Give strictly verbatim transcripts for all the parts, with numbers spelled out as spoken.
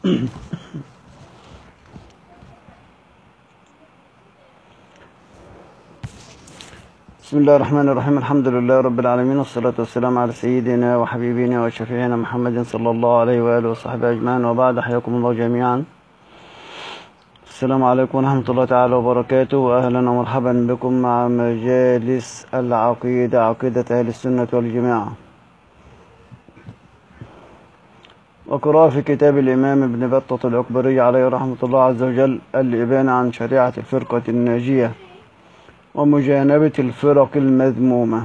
بسم الله الرحمن الرحيم. الحمد لله رب العالمين، والصلاة والسلام على سيدنا وحبيبنا وشفيعنا محمد صلى الله عليه وآله وصحبه أجمعين، وبعد. حياكم الله جميعا. السلام عليكم ورحمة الله تعالى وبركاته، وأهلا ومرحبا بكم مع مجالس العقيدة، عقيدة أهل السنة والجماعة، وقراءة في كتاب الإمام ابن بطة العكبري عليه رحمة الله عز وجل، الإبانة عن شريعة الفرقة الناجية ومجانبة الفرق المذمومة.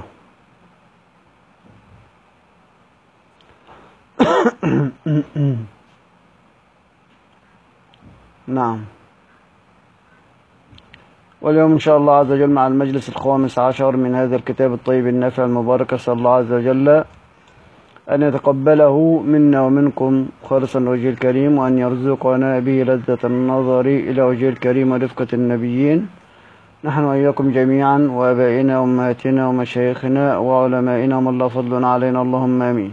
نعم. واليوم إن شاء الله عز وجل مع المجلس الخامس عشر من هذا الكتاب الطيب النافع المبارك، أسأل الله عز وجل أن يتقبله منا ومنكم خالصا لوجهه الكريم، وأن يرزقنا به لذة النظر إلى وجهه الكريم ورفقة النبيين، نحن وإياكم جميعا، وآبائنا وأمهاتنا ومشايخنا وعلمائنا ومن لا فضل علينا، اللهم آمين.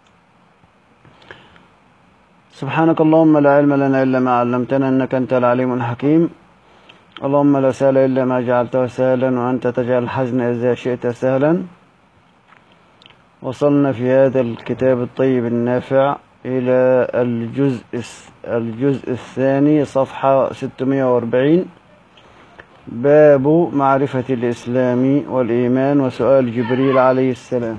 سبحانك اللهم لا علم لنا إلا ما علمتنا، إنك أنت العليم الحكيم. اللهم لا سهل إلا ما جعلته سهلا، وأنت تجعل الحزن إذا شئت سهلا. وصلنا في هذا الكتاب الطيب النافع إلى الجزء الجزء الثاني، صفحة ستمائة وأربعين، باب معرفة الإسلام والإيمان وسؤال جبريل عليه السلام.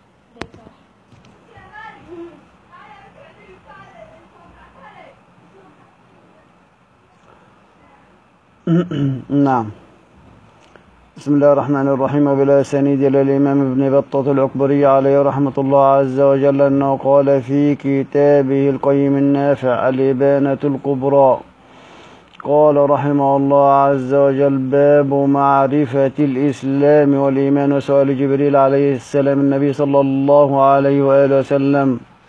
نعم. بسم الله الرحمن الرحيم. وبلا سنيد إلى الإمام ابن بطة العكبري عليه رحمة الله عز وجل أنه قال في كتابه القيم النافع الإبانة الكبرى، قال رحمه الله عز وجل: باب معرفة الإسلام والإيمان وسؤال جبريل عليه السلام النبي صلى الله عليه وآله وسلم.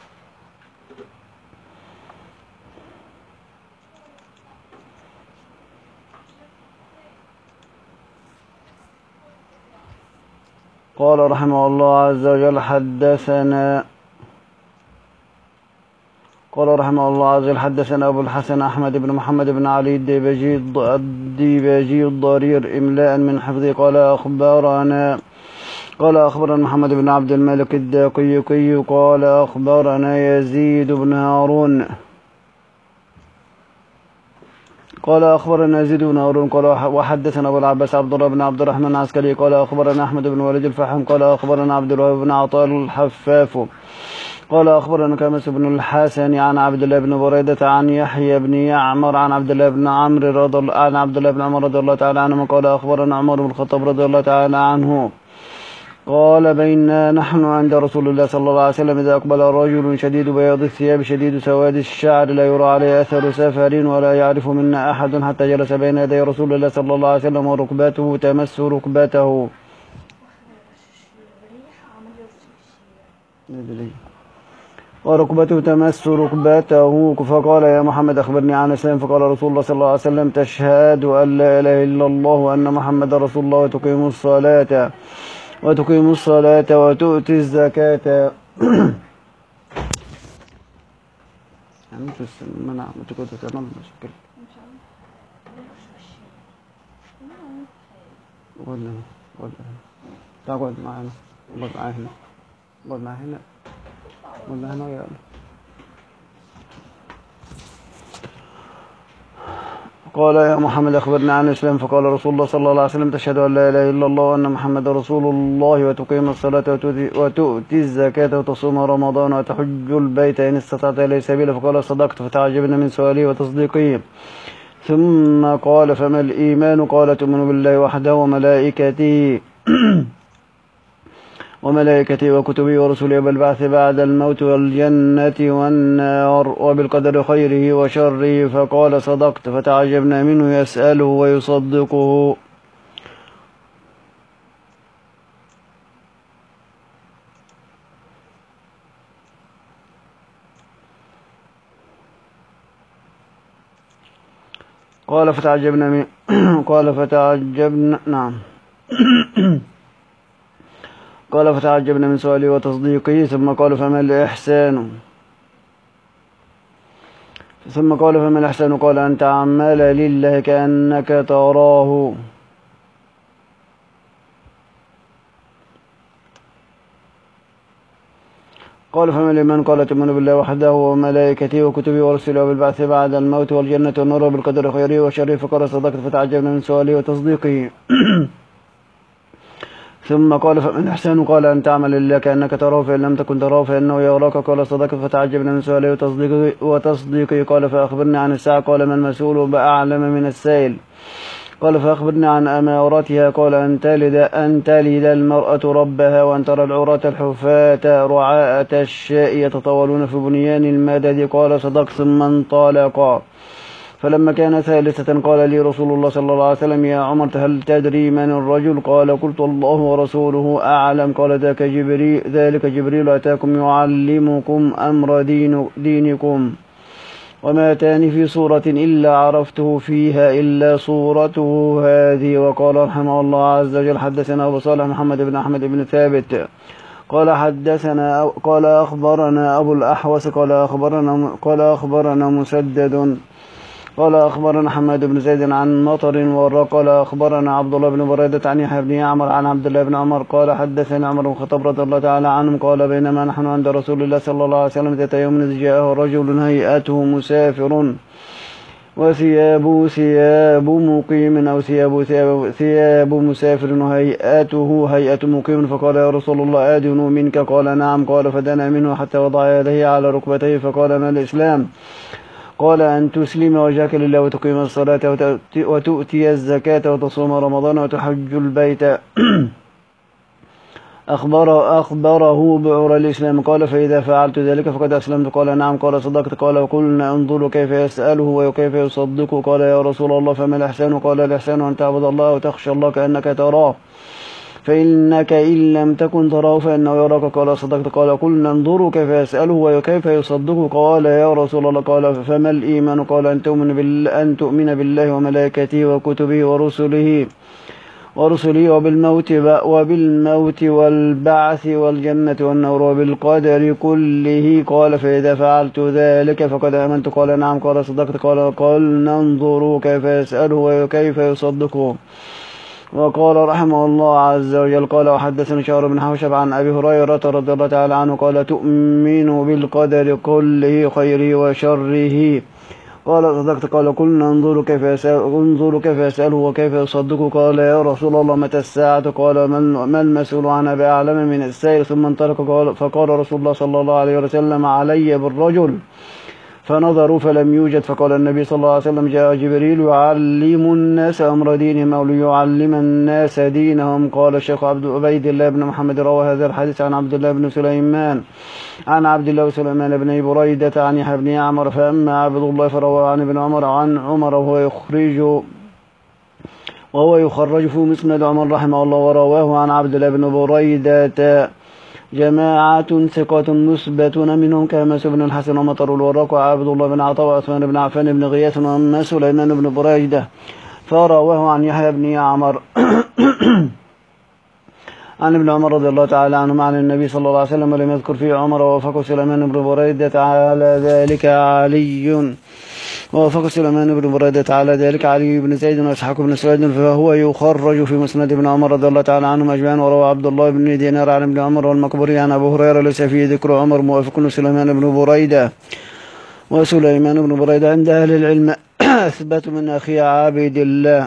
قال رحمه الله عز وجل: حدثنا قال رحمه الله عز وجل حدثنا أبو الحسن أحمد بن محمد بن علي الديباجي الديباجي الضرير إملاء من حفظه. قال أخبرنا قال أخبرنا محمد بن عبد الملك الداقيقي قال أخبرنا يزيد بن هارون قال أخبرنا يزيد بن هارون قال وحدثنا أبو العباس عبد الله بن عبد الرحمن العسكري قال أخبرنا أحمد بن وليد الفحم قال أخبرنا عبد الوهاب بن عطاء الحفاف قال أخبرنا كامس بن الحسن عن عبد الله بن بريدة عن يحيى بن يعمر عن عبد الله بن عمرو رضي الله عن عبد الله بن عمر رضي الله تعالى عنه قال أخبرنا عمر بن الخطاب رضي الله تعالى عنه قال: بيننا نحن عند رسول الله صلى الله عليه وسلم إذا أقبل رجل شديد بياض الثياب شديد سواد الشعر لا يرى عليه أثر سفر ولا يعرف منا أحد، حتى جلس بين يدي رسول الله صلى الله عليه وسلم وركبته تمس ركبته وركبته تمس ركبته فقال: يا محمد أخبرني عن الإسلام. فقال رسول الله صلى الله عليه وسلم: تشهد أن لا إله إلا الله وأن محمد رسول الله وتقيم الصلاة وتقيم الصلاة وتؤتي الزكاة. منع مشكلة. قلنا قلنا تقعد معنا قلنا معنا قلنا هنا قلنا هنا يلا. قال: يا محمد أخبرنا عن الإسلام. فقال رسول الله صلى الله عليه وسلم: تشهد أن لا إله إلا الله وأن محمد رسول الله وتقيم الصلاة وتؤتي الزكاة وتصوم رمضان وتحج البيت إن استطعت إليه سبيلا. فقال: صدقت. فتعجبنا من سؤاله وتصديقه. ثم قال: فما الإيمان؟ قال: تؤمن بالله وحده وملائكته وملائكته وكتبه ورسله وبالبعث بعد الموت والجنة والنار وبالقدر خيره وشره. فقال: صدقت. فتعجبنا منه يسأله ويصدقه. قال: فتعجبنا من قال فتعجبنا نعم قال: فتعجبنا من سؤاله وتصديقه. ثم قال: فما الإحسان؟ ثم قال فما الإحسان؟ قال أن تعمل لله كأنك تراه. قال فما الإيمان؟ قال تؤمن بالله وحده وملائكته وكتبه ورسله وبالبعث بعد الموت والجنة والنار وبالقدر خيره وشره. فقال صدقت، فتعجبنا من سؤاله وتصديقه. ثم قال فمن الإحسان؟ قال أن تعمل لله كأنك تراه فإن لم تكن تراه فإنه يراك. قال صدقت، فتعجبنا من سؤاله وتصديقه, وتصديقه. قال فأخبرني عن الساعة. قال ما المسؤول بأعلم من السائل. قال فأخبرني عن أمارتها. قال أن تلد, أن تلد المرأة ربها وأن ترى العراة الحفاة رعاءة الشاء يتطاولون في بنيان المدد. قال صدقت. ثم انطلقا. فلما كان ثالثة قال لي رسول الله صلى الله عليه وسلم يا عمر هل تدري من الرجل؟ قال قلت الله ورسوله أعلم. قال ذاك جبريل, ذلك جبريل أتاكم يعلمكم أمر دين دينكم وما أتاني في صورة إلا عرفته فيها إلا صورته هذه. وقال رحمه الله عز وجل حدثنا أبو صالح محمد بن أحمد بن ثابت قال حدثنا قال أخبرنا أبو الأحوص قال أخبرنا قال أخبرنا مسدد قال أخبرنا حماد بن زيد عن مطر والرق. قال أخبرنا عبد الله بن بريدة عن يحيى بن يعمر عن عبد الله بن عمر قال حدثني عمر بن الخطاب رضي الله تعالى عنهم قال بينما نحن عند رسول الله صلى الله عليه وسلم ذات يوم إذ جاءه رجل هيئته مسافر وثيابه ثياب مقيم أو ثياب ثياب, ثياب مسافر وهيئته هيئة مقيم. فقال يا رسول الله آدن منك؟ قال نعم. قال فدنا منه حتى وضع يديه على ركبتيه. فقال ما الإسلام؟ قال أن تسلم وجهك لله وتقيم الصلاة وتؤتي الزكاة وتصوم رمضان وتحج البيت. أخبر أخبره بعور الإسلام. قال فإذا فعلت ذلك فقد أسلمت. قال نعم. قال صدقت. قال وقلنا انظروا كيف يسأله وكيف يصدقه. قال يا رسول الله فما الإحسان؟ قال الإحسان أن تعبد الله وتخشى الله كأنك تراه فإنك إن لم تكن تراه فإنه يراك. قال صدقت. قال قلنا انظروا كيف يسأله وكيف يصدقه. قال يا رسول الله قال فما الإيمان؟ قال أن تؤمن بالله, أن تؤمن بالله وملائكته وكتبه ورسله ورسله وبالموت وبالموت والبعث والجنة والنار وبالقدر كله. قال فإذا فعلت ذلك فقد آمنت. قال نعم. قال صدقت. قال قال ننظر كيف يسأله وكيف يصدقه. وقال رحمه الله عز وجل قال وحدثني شهر بن حوشب عن أبي هريرة رضي الله تعالى عنه قال تؤمن بالقدر كله خيره وشره. قال صدقت. قال قلنا انظروا كيف يسأل انظروا كيف يسأله وكيف يصدقه. قال يا رسول الله متى الساعة؟ قال ما المسؤول عنها بأعلم من السائل. ثم انطلق. قال فقال رسول الله صلى الله عليه وسلم علي بالرجل. فنظروا فلم يوجد. فقال النبي صلى الله عليه وسلم جاء جبريل يعلم الناس أمر دينهم أو ليعلم الناس دينهم. قال الشيخ عبد عبيد الله بن محمد روى هذا الحديث عن عبد الله بن سليمان عن عبد الله وسليمان بن بريدة عن يحيى بن يعمر. فأما عبد الله فروى عن ابن عمر عن عمر وهو يخرج وهو يخرج في مسند عمر رحمه الله. ورواه عن عبد الله بن بريدة جماعة ثقات مثبتون منهم كمس بن الحسن ومطر الوراق وعبد الله بن عطاء وعثمان بن عفان بن غياث وأما سليمان بن بريدة فرواه عن يحيى بن يعمر عن ابن عمر رضي الله تعالى عنهما عن النبي صلى الله عليه وسلم ولم يذكر فيه عمر. ووافق سليمان بن بريدة على ذلك علي ووافق سليمان بن بريدة على ذلك علي بن زيد وإسحاق بن سويد فهو يخرج في مسند ابن عمر رضي الله تعالى عنهم أجمعين. وروى عبد الله بن دينار عن ابن عمر والمقبري عن أبو هريرة ليس فيه ذكر عمر. موافق سليمان بن بريدة وسليمان بن بريدة عند أهل العلم أثبت من أخي عابد الله.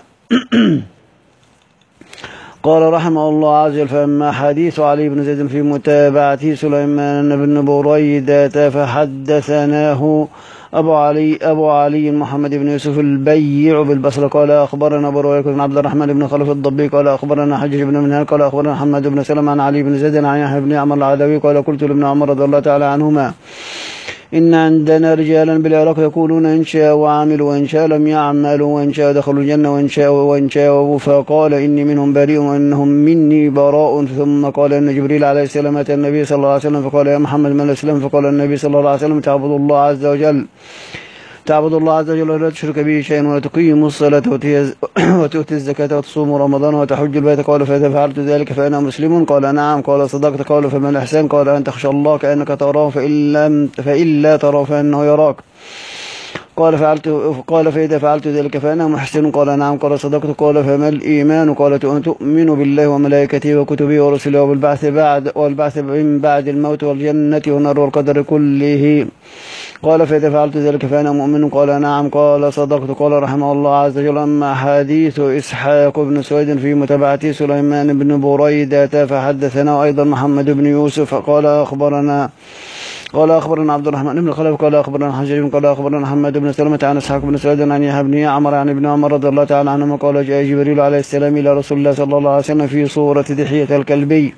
قال رحمه الله عز وجل فأما حديث علي بن زيد في متابعته سليمان بن بريدة فحدثناه أبو علي أبو علي محمد بن يوسف البيع بالبصرة قال أخبرنا أبو رويك بن عبد الرحمن بن خلف الضبي قال أخبرنا حجج بن منهال قال أخبرنا محمد بن سلمة عن علي بن زيد عن يحيى بن عمر العدوي قال قلت لابن عمر رضي الله تعالى عنهما إن عندنا رجالا بالعراق يقولون إن شاء وعملوا وإن شاء لم يعملوا وإن شاء دخلوا الجنة وإن شاء وإن شاء. فقال إني منهم بريء وإنهم مني براء. ثم قال إن جبريل عليه السلام أتى النبي صلى الله عليه وسلم فقال يا محمد من الإسلام؟ فقال النبي صلى الله عليه وسلم تعبد الله عز وجل تعبد الله عز وجل ولا تشرك به شيئا وتقيم الصلاة وتؤتي الزكاة وتصوم رمضان وتحج البيت. قال فإذا فعلت ذلك فأنا مسلم. قال نعم. قال صدقت. قال فما الإحسان؟ قال أن تخشى الله كأنك تراه فإن لم فإن لا تراه فإنه يراك. قال فعلت قال فإذا فعلت ذلك فأنا محسن قال نعم قال صدقت قال فما الإيمان قال تؤمن بالله وملائكته وكتبه ورسله والبعث بعد والبعث من بعد الموت والجنة والنار والقدر كله قال فإذا فعلت ذلك فأنا مؤمن قال نعم قال صدقت قال رحمه الله عز وجل. أما حديث إسحاق بن سويد في متابعة سليمان بن بريدة فحدثنا أيضا محمد بن يوسف قال أخبرنا قال أخبرنا عبد الرحمن بن خلف قال أخبرنا حجاج قال أخبرنا محمد بن سلمة عن إسحاق بن سويد عن يحيى بن عمر عن ابن عمر رضي الله تعالى عنهما قال جاء جبريل عليه السلام إلى رسول الله صلى الله عليه وسلم في صورة دحية الكلبي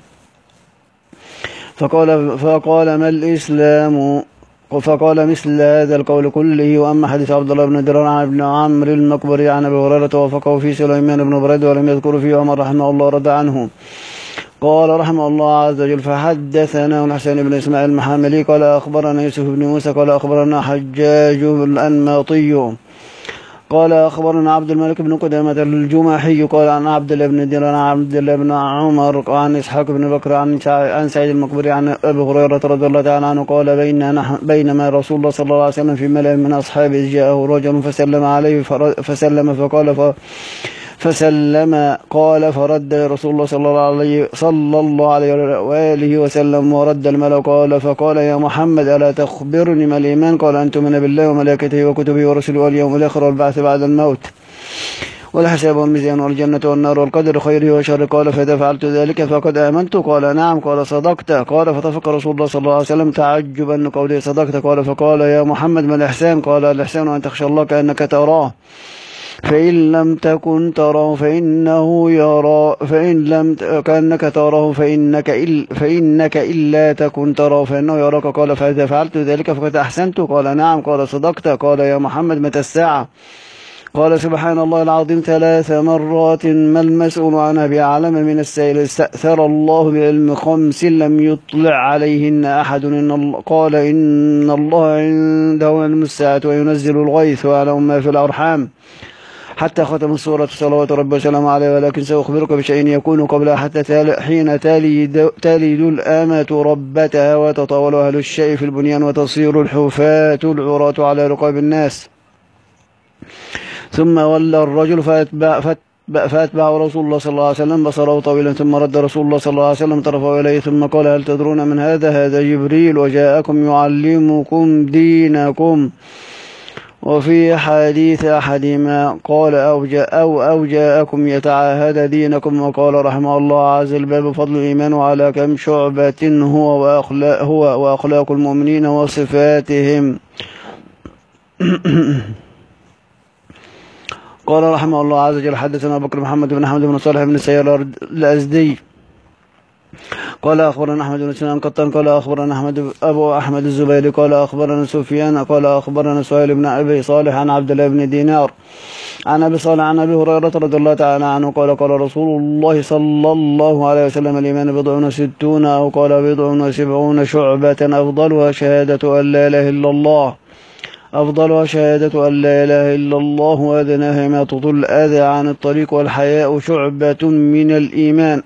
فقال فقال ما الإسلام فقال مثل هذا القول كله. وأما حديث عبد الله بن درار عن ابن عمرو المقبري عن أبي هريرة ووافقه في سليمان بن بريدة ولم يذكر فيه عمر رحمه الله رضي عنه قال رحمه الله عز وجل. فحدثنا الحسين بن إسماعيل المحاملي قال أخبرنا يوسف بن موسى قال أخبرنا حجاج الأنماطي قال أخبرنا عبد الملك بن قدامة الجماحي قال عن عبد الله بن دينار عن عبد الله بن عمر عن إسحاق بن بكر عن عن سعيد المقبري عن أبي هريرة رضي الله تعالى عنه قال بينما بينما رسول الله صلى الله عليه وسلم في ملأ من أصحابه جاءه رجل فسلم عليه فسلم فقال ف فسلم قال فرد رسول الله صلى الله عليه صلى الله عليه وآله وسلم ورد الملأ قال فقال يا محمد ألا تخبرني ما الإيمان قال أن تؤمن بالله وملائكته وكتبه ورسله واليوم الآخر والبعث بعد الموت والحساب والميزان والجنة والنار والقدر خيره وشره قال فإذا فعلت ذلك فقد آمنت قال نعم قال صدقت قال فتفق رسول الله صلى الله عليه وسلم تعجبا قوله صدقت قال فقال يا محمد ما الإحسان قال الإحسان أن تخشى الله كأنك تراه فإن لم تكن تراه فإنه يرى فإن لم كأنك تراه فإنك إل فإنك إلا تكن تراه فإنه يراك قال فإذا فعلت ذلك فقد أحسنت قال نعم قال صدقت قال يا محمد متى الساعة قال سبحان الله العظيم ثلاث مرات ما المسؤول عنها بأعلم من السائل استأثر الله بعلم خمس لم يطلع عليهن أحد إن الله قال إن الله عنده علم الساعة وينزل الغيث ويعلم ما في الأرحام حتى ختم السورة صلوات ربي وسلامه عليه ولكن سأخبرك بشيء يكون قبلها حتى حين تلد تلد الآمة ربتها وتطاول أهل الشيء في البنيان وتصير الحفاة العراة على رقاب الناس ثم ولى الرجل فأتبع, فأتبع رسول الله صلى الله عليه وسلم بصره طويلا ثم رد رسول الله صلى الله عليه وسلم طرفه إليه ثم قال هل تدرون من هذا هذا جبريل وجاءكم يعلمكم دينكم. وفي حديث أحدهما قال أو جاء أو, أو جاءكم يتعاهد دينكم وقال رحمه الله عز الباب فضل الإيمان وعلى كم شعبة هو وأخلاق, هو وأخلاق المؤمنين وصفاتهم. قال رحمه الله عز وجل حدثنا بكر محمد بن أحمد بن صالح بن السيار الأزدي قال أخبرنا أحمد بن سنان قطان قال أخبرنا أحمد أبو أحمد الزبيري قال أخبرنا سفيان قال أخبرنا سهيل بن أبي صالح عن عبد الله بن دينار عن أبي صالح عن أبي هريرة رضي الله تعالى عنه قال قال رسول الله صلى الله عليه وسلم الإيمان بضع وستون أو قال بضع وسبعون شعبة أفضلها شهادة أن لا إله إلا الله أفضلها شهادة أن لا إله إلا الله وأدناها إماطة الأذى عن الطريق والحياء شعبة من الإيمان.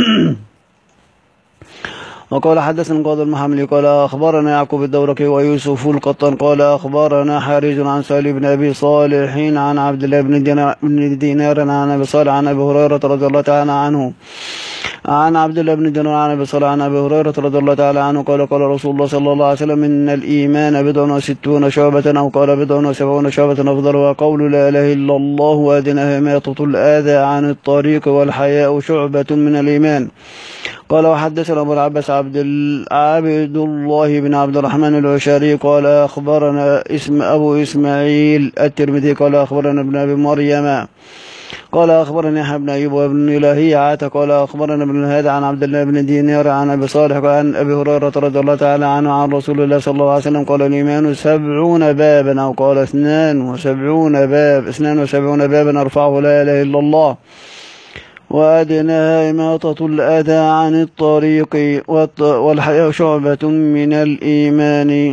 وقال حدثنا قاضي المحملي قال أخبرنا يعقوب الدورقي ويوسف القطان قال أخبرنا حارث عن سهيل بن أبي صالح عن عبد الله بن دينار عن أبي صالح عن أبي هريرة رضي الله تعالى عنه عن عبد الله بن دينار عن أبي صالح عن أبي هريرة رضي الله تعالى عنه قال قال رسول الله صلى الله عليه وسلم إن الإيمان بضع وستون شعبة أو قال بضع وسبعون شعبة أفضلها قول لا إله إلا الله وأدناها إماطة الأذى عن الطريق والحياء شعبة من الإيمان. قال وحدثنا أبو العباس عبد عبد الله بن عبد الرحمن العشاري قال أخبرنا اسم أبو إسماعيل الترمذي قال أخبرنا ابن أبي مريم قال أخبرني يحيى بن أيوب وابن إلهية قال أخبرنا ابن هذا عن عبد الله بن دينار عن أبي صالح عن أبي هريرة رضي الله تعالى عنه عن رسول الله صلى الله عليه وسلم قال الإيمان سبعون بابا أو قال اثنان وسبعون باب اثنان وسبعون بابا أرفعه لا إله إلا الله وأدناها إماطة الأذى عن الطريق والحياء شعبة من الإيمان.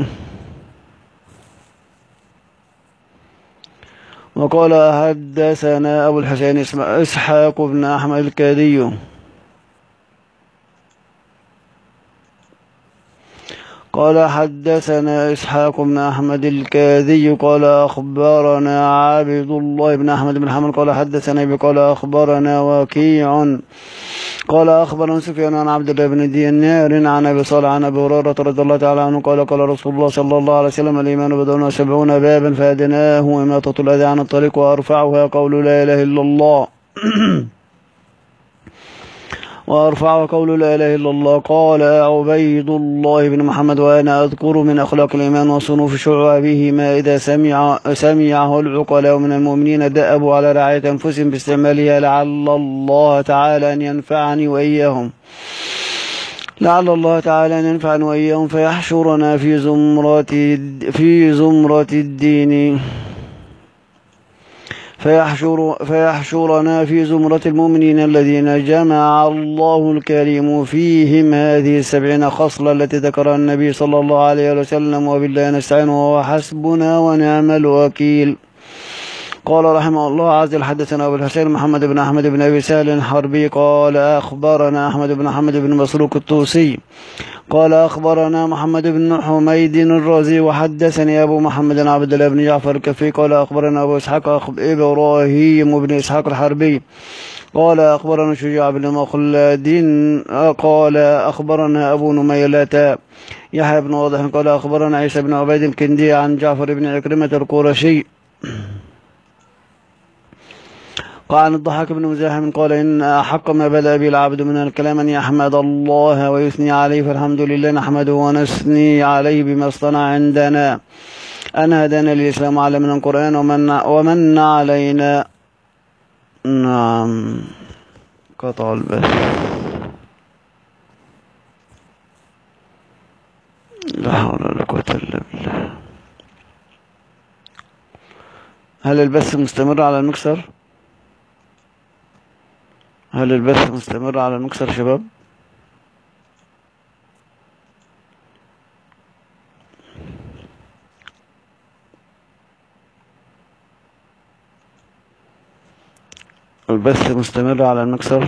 وقال حدثنا أبو الحسين إسحاق بن أحمد الكادي قال حدثنا إسحاق بن أحمد الكاذي قال أخبرنا عابد الله بن أحمد بن حمد قال حدثنا أبي قال أخبرنا وكيع قال أخبرنا سفيان عن عبد الله بن دينار عن أبي صالح عن أبي هريرة رضي الله تعالى عنه قال قال رسول الله صلى الله عليه وسلم الإيمان بضع وسبعون بابا فأدناه إماطة الأذى عن الطريق وأرفعها قول لا إله إلا الله وأرفع قول لا إله إلا الله. قال عبيد الله بن محمد وأنا أذكر من أخلاق الإيمان وصنوف شعبه ما إذا سمع سمعه العقلاء من المؤمنين دأبوا على رعاية أنفسهم باستعمالها لعل الله تعالى أن ينفعني وإياهم لعل الله تعالى أن ينفعني وإياهم فيحشرنا في زمرة في زمرة الدين فيحشر فيحشرنا في زمرة المؤمنين الذين جمع الله الكريم فيهم هذه السبعين خصلة التي ذكرها النبي صلى الله عليه وسلم وبالله نستعين وهو حسبنا ونعم الوكيل. قال رحمه الله عز وجل حدثنا أبو الحسين محمد بن أحمد بن أبي سهل الحربي قال أخبرنا أحمد بن أحمد بن مسروق الطوسي قال أخبرنا محمد بن حميد الرازي وحدثني أبو محمد عبد الله بن جعفر الكفي قال أخبرنا أبو إسحاق إبراهيم بن إسحاق الحربي قال أخبرنا شجاع بن مخلد قال أخبرنا أبو نميلة يحيى بن واضح قال أخبرنا عيسى بن عبيد الكندي عن جعفر بن عكرمة القرشي قال عن الضحاك بن مزاحم قال إن أحق ما بدأ به العبد من الكلام أن يحمد الله ويثني عليه فالحمد لله نحمده ونثني عليه بما اصطنع عندنا أن هدانا للإسلام وعلمنا القرآن ومن, ومن علينا. نعم قطع البث. لا حول ولا قوة إلا بالله. هل البث مستمر على المكسر؟ هل البث مستمر على المكسر شباب؟ البث مستمر على المكسر.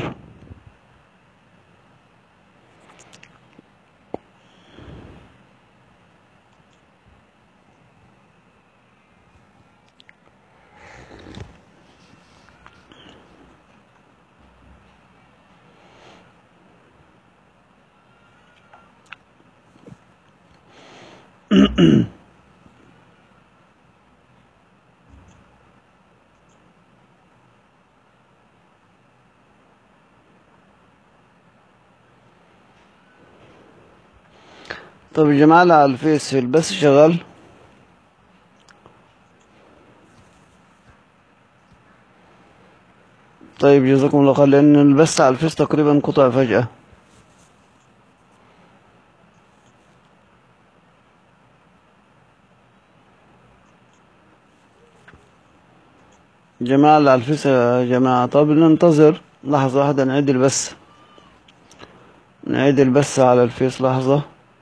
طب يا جماعة على الفيس البث شغال؟ طيب جزاكم الله خير لأن البث على الفيس تقريبا قطع فجأة. جماعة على الفيس يا جماعة. طب ننتظر لحظة واحدة نعيد البث نعيد البث على الفيس لحظة.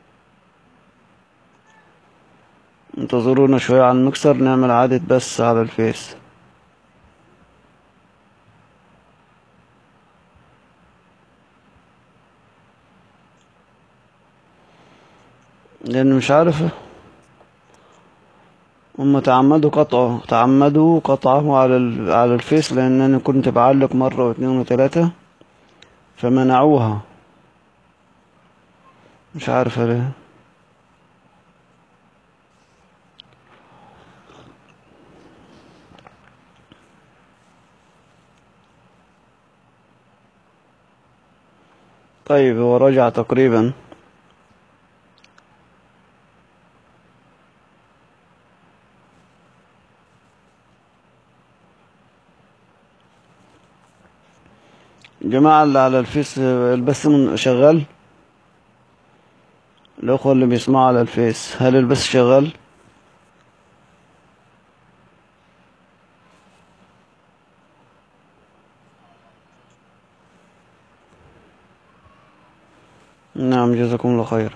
انتظرونا شوية على المكسر نعمل عادة بث على الفيس لأن مش عارف هم تعمدوا قطعه تعمدوا قطعه على على الفيس لأن أنا كنت بعلق مرة واثنين وثلاثة فمنعوها مش عارف ليه. طيب هو رجع تقريبا. جماعة اللي على الفيس البث شغال. الأخوة اللي بيسمعوا على الفيس هل البث شغال؟ نعم جزاكم الله خير.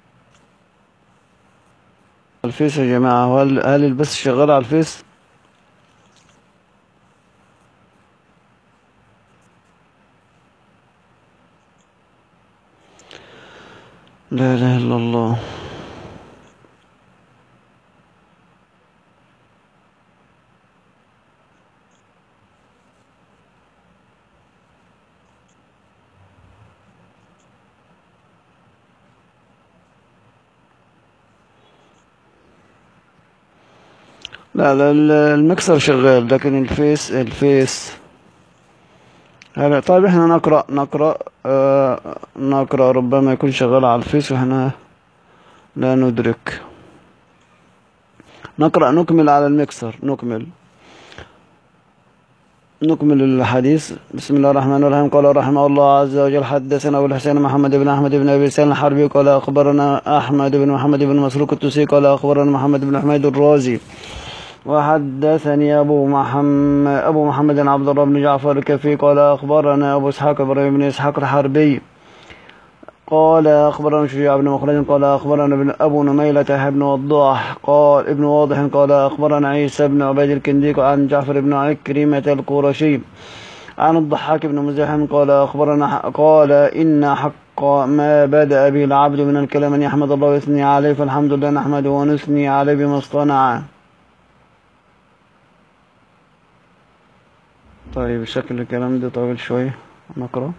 الفيس يا جماعة هل هل البث شغال على الفيس؟ لا إله إلا الله. لا لا ال- المكسر شغال، لكن الفيس الفيس هلا. طيب احنا نقرأ نقرأ آه نقرأ، ربما يكون شغال على الفيس واحنا لا ندرك. نقرأ نكمل على المكسر، نكمل نكمل الحديث. بسم الله الرحمن الرحيم. قال رحمه الله عز وجل: حدثنا أبو الحسين محمد بن أحمد بن أبي سالم الحربي قال أخبرنا أحمد بن محمد بن مسروق التوسي قال أخبرنا محمد بن حميد الرازي وحدثني أبو محمد أبو محمد عبد الله بن جعفر الكفي قال أخبرنا أبو إسحاق إبراهيم بن إسحاق الحربي قال أخبرنا شجاع بن مخلد قال أخبرنا ابن أبو نميلة بن وضاح قال ابن واضح قال أخبرنا عيسى بن عبيد الكندي عن جعفر بن عكرمة القرشي عن الضحاك بن مزاحم قال أخبرنا قال إن حق ما بدأ به العبد من الكلام أن يحمد الله ويثني عليه، فالحمد لله نحمده ونثني عليه بما اصطنع. طيب شكل الكلام ده طويل شوية، نقرأ.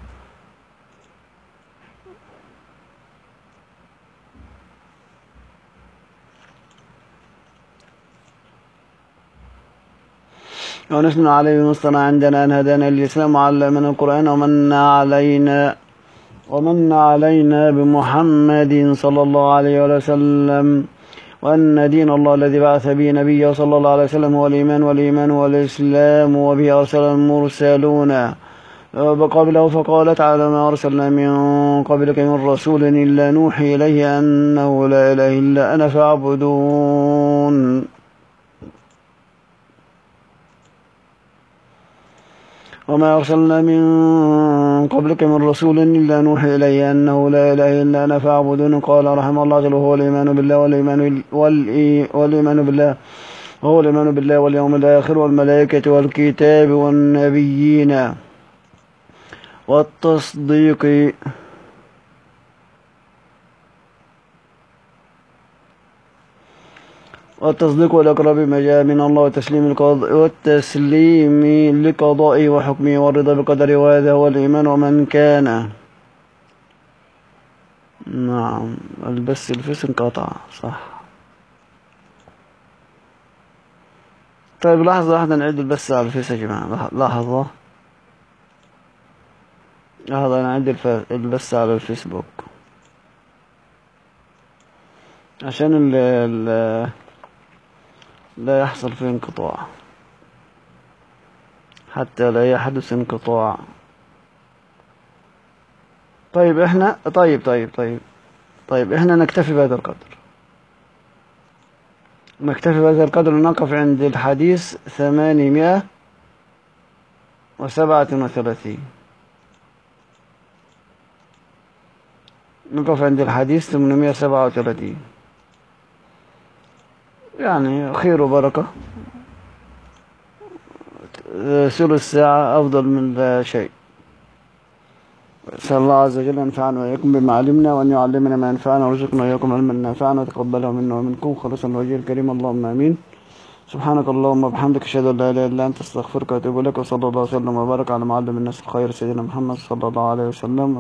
ونثنى عليه ونصطنع عندنا أن هدانا الإسلام وعلمنا القرآن ومن علينا ومن علينا بمحمد صلى الله عليه وسلم، وأن دين الله الذي بعث به نبيه صلى الله عليه وسلم هو الإيمان والإيمان والإسلام وبه أرسل المرسلون قبله. فقال تعالى: ما أرسلنا من قبلك من رسول إلا نوحي إليه أنه لا إله إلا أنا فاعبدون. وما أرسلنا من قبلك من رسول إلا نوحي إليه أنه لا إله إلا أنا فاعبدون. قال رحمه الله تعالى: هو الإيمان بالله والإيمان والإيمان بالله وهو الإيمان بالله واليوم الآخر والملائكة والكتاب والنبيين والتصديق والتصديق والإقرار بما جاء من الله والتسليم القضاء والتسليم لقضائه وحكمه والرضا بقدره، وهذا هو الإيمان. ومن كان نعم البث الفيس انقطع صح. طيب لحظة واحدة نعيد البث على الفيس يا جماعة، لحظة لحظة نعيد البث على الفيسبوك عشان ال ال لا يحصل فيه انقطاع، حتى لا يحدث انقطاع. طيب احنا طيب طيب طيب طيب احنا نكتفي بهذا القدر، نكتفي بهذا القدر ونقف عند الحديث ثمانمائة وسبعة وثلاثين. نقف عند الحديث ثمانمائة وسبعة وثلاثين، يعني خير وبركة. ثلث ساعة أفضل من لا شيء. أسأل الله عز وجل أن ينفعنا وإياكم بما علمنا، وأن يعلمنا ما ينفعنا، ويرزقنا وإياكم علما نافعا، وتقبله منا ومنكم خالصا لوجهه الكريم، اللهم آمين. سبحانك اللهم وبحمدك، أشهد أن لا إله إلا أنت، أستغفرك وأتوب إليك. وصلى الله وسلم وبارك على معلم الناس الخير سيدنا محمد صلى الله عليه وسلم.